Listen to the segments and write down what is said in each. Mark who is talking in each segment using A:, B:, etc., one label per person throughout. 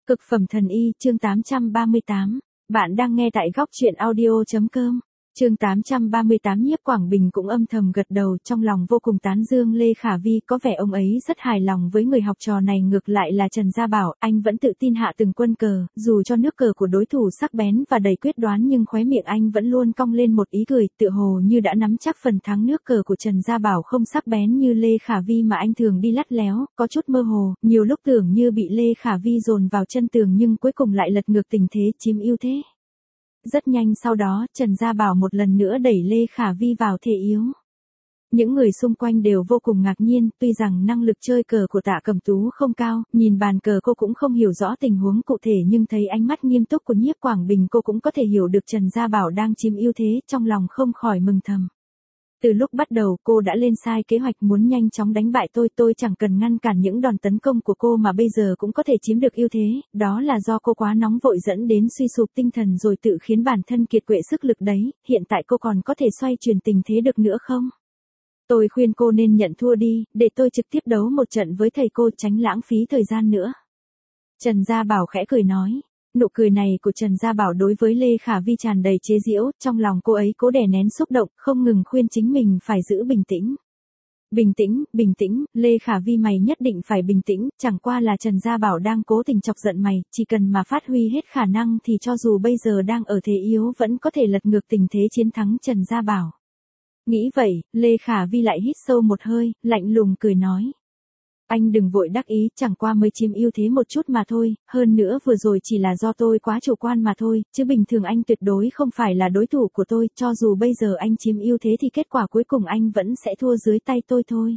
A: Cực phẩm thần y, chương 838. Bạn đang nghe tại góc truyện audio.com. Chương 838. Nhiếp Quảng Bình cũng âm thầm gật đầu, trong lòng vô cùng tán dương Lê Khả Vi, có vẻ ông ấy rất hài lòng với người học trò này. Ngược lại là Trần Gia Bảo, anh vẫn tự tin hạ từng quân cờ, dù cho nước cờ của đối thủ sắc bén và đầy quyết đoán nhưng khóe miệng anh vẫn luôn cong lên một ý cười, tựa hồ như đã nắm chắc phần thắng. Nước cờ của Trần Gia Bảo không sắc bén như Lê Khả Vi mà anh thường đi lắt léo, có chút mơ hồ, nhiều lúc tưởng như bị Lê Khả Vi dồn vào chân tường nhưng cuối cùng lại lật ngược tình thế, chiếm ưu thế. Rất nhanh sau đó, Trần Gia Bảo một lần nữa đẩy Lê Khả Vi vào thế yếu. Những người xung quanh đều vô cùng ngạc nhiên, tuy rằng năng lực chơi cờ của Tạ Cẩm Tú không cao, nhìn bàn cờ cô cũng không hiểu rõ tình huống cụ thể, nhưng thấy ánh mắt nghiêm túc của Nhiếp Quảng Bình cô cũng có thể hiểu được Trần Gia Bảo đang chiếm ưu thế, trong lòng không khỏi mừng thầm. Từ lúc bắt đầu cô đã lên sai kế hoạch muốn nhanh chóng đánh bại tôi chẳng cần ngăn cản những đòn tấn công của cô mà bây giờ cũng có thể chiếm được ưu thế, đó là do cô quá nóng vội dẫn đến suy sụp tinh thần rồi tự khiến bản thân kiệt quệ sức lực đấy, hiện tại cô còn có thể xoay chuyển tình thế được nữa không? Tôi khuyên cô nên nhận thua đi, để tôi trực tiếp đấu một trận với thầy cô tránh lãng phí thời gian nữa. Trần Gia Bảo khẽ cười nói. Nụ cười này của Trần Gia Bảo đối với Lê Khả Vi tràn đầy chế giễu, trong lòng cô ấy cố đè nén xúc động, không ngừng khuyên chính mình phải giữ bình tĩnh. Bình tĩnh, Lê Khả Vi mày nhất định phải bình tĩnh, chẳng qua là Trần Gia Bảo đang cố tình chọc giận mày, chỉ cần mà phát huy hết khả năng thì cho dù bây giờ đang ở thế yếu vẫn có thể lật ngược tình thế chiến thắng Trần Gia Bảo. Nghĩ vậy, Lê Khả Vi lại hít sâu một hơi, lạnh lùng cười nói. Anh đừng vội đắc ý, chẳng qua mới chiếm ưu thế một chút mà thôi, hơn nữa vừa rồi chỉ là do tôi quá chủ quan mà thôi, chứ bình thường anh tuyệt đối không phải là đối thủ của tôi, cho dù bây giờ anh chiếm ưu thế thì kết quả cuối cùng anh vẫn sẽ thua dưới tay tôi thôi.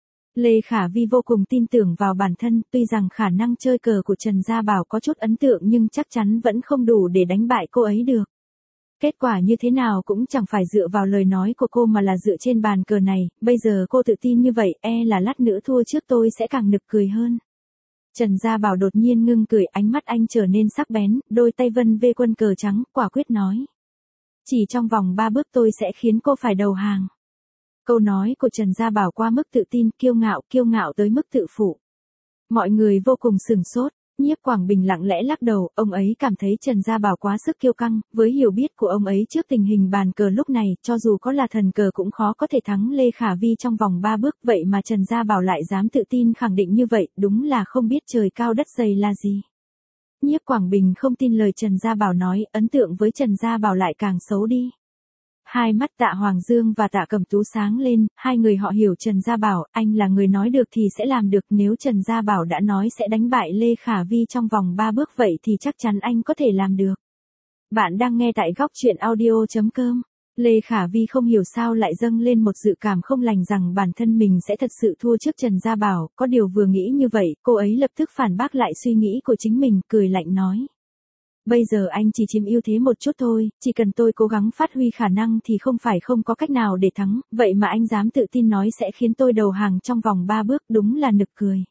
A: Lê Khả Vi vô cùng tin tưởng vào bản thân, tuy rằng khả năng chơi cờ của Trần Gia Bảo có chút ấn tượng nhưng chắc chắn vẫn không đủ để đánh bại cô ấy được. Kết quả như thế nào cũng chẳng phải dựa vào lời nói của cô mà là dựa trên bàn cờ này, bây giờ cô tự tin như vậy, là lát nữa thua trước tôi sẽ càng nực cười hơn. Trần Gia Bảo đột nhiên ngưng cười, ánh mắt anh trở nên sắc bén, đôi tay vân vê quân cờ trắng, quả quyết nói. Chỉ trong vòng 3 bước tôi sẽ khiến cô phải đầu hàng. Câu nói của Trần Gia Bảo qua mức tự tin, kiêu ngạo tới mức tự phụ. Mọi người vô cùng sửng sốt. Nhiếp Quảng Bình lặng lẽ lắc đầu, ông ấy cảm thấy Trần Gia Bảo quá sức kiêu căng, với hiểu biết của ông ấy trước tình hình bàn cờ lúc này, cho dù có là thần cờ cũng khó có thể thắng Lê Khả Vi trong vòng 3 bước, vậy mà Trần Gia Bảo lại dám tự tin khẳng định như vậy, đúng là không biết trời cao đất dày là gì. Nhiếp Quảng Bình không tin lời Trần Gia Bảo nói, ấn tượng với Trần Gia Bảo lại càng xấu đi. Hai mắt Tạ Hoàng Dương và Tạ Cẩm Tú sáng lên, hai người họ hiểu Trần Gia Bảo, anh là người nói được thì sẽ làm được, nếu Trần Gia Bảo đã nói sẽ đánh bại Lê Khả Vi trong vòng 3 bước vậy thì chắc chắn anh có thể làm được. Bạn đang nghe tại góc truyện audio.com. Lê Khả Vi không hiểu sao lại dâng lên một dự cảm không lành rằng bản thân mình sẽ thật sự thua trước Trần Gia Bảo, có điều vừa nghĩ như vậy, cô ấy lập tức phản bác lại suy nghĩ của chính mình, cười lạnh nói. Bây giờ anh chỉ chiếm ưu thế một chút thôi, chỉ cần tôi cố gắng phát huy khả năng thì không phải không có cách nào để thắng, vậy mà anh dám tự tin nói sẽ khiến tôi đầu hàng trong vòng 3 bước, đúng là nực cười.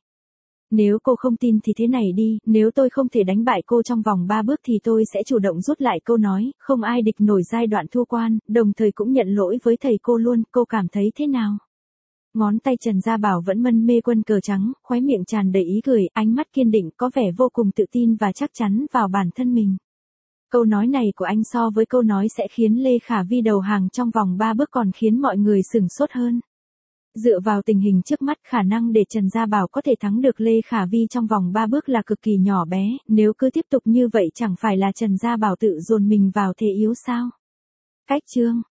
A: Nếu cô không tin thì thế này đi, nếu tôi không thể đánh bại cô trong vòng 3 bước thì tôi sẽ chủ động rút lại câu nói, không ai địch nổi giai đoạn thua quan, đồng thời cũng nhận lỗi với thầy cô luôn, cô cảm thấy thế nào? Ngón tay Trần Gia Bảo vẫn mân mê quân cờ trắng, khóe miệng tràn đầy ý cười, ánh mắt kiên định, có vẻ vô cùng tự tin và chắc chắn vào bản thân mình. Câu nói này của anh so với câu nói sẽ khiến Lê Khả Vi đầu hàng trong vòng 3 bước còn khiến mọi người sửng sốt hơn. Dựa vào tình hình trước mắt, khả năng để Trần Gia Bảo có thể thắng được Lê Khả Vi trong vòng 3 bước là cực kỳ nhỏ bé, nếu cứ tiếp tục như vậy chẳng phải là Trần Gia Bảo tự dồn mình vào thế yếu sao? Cách chương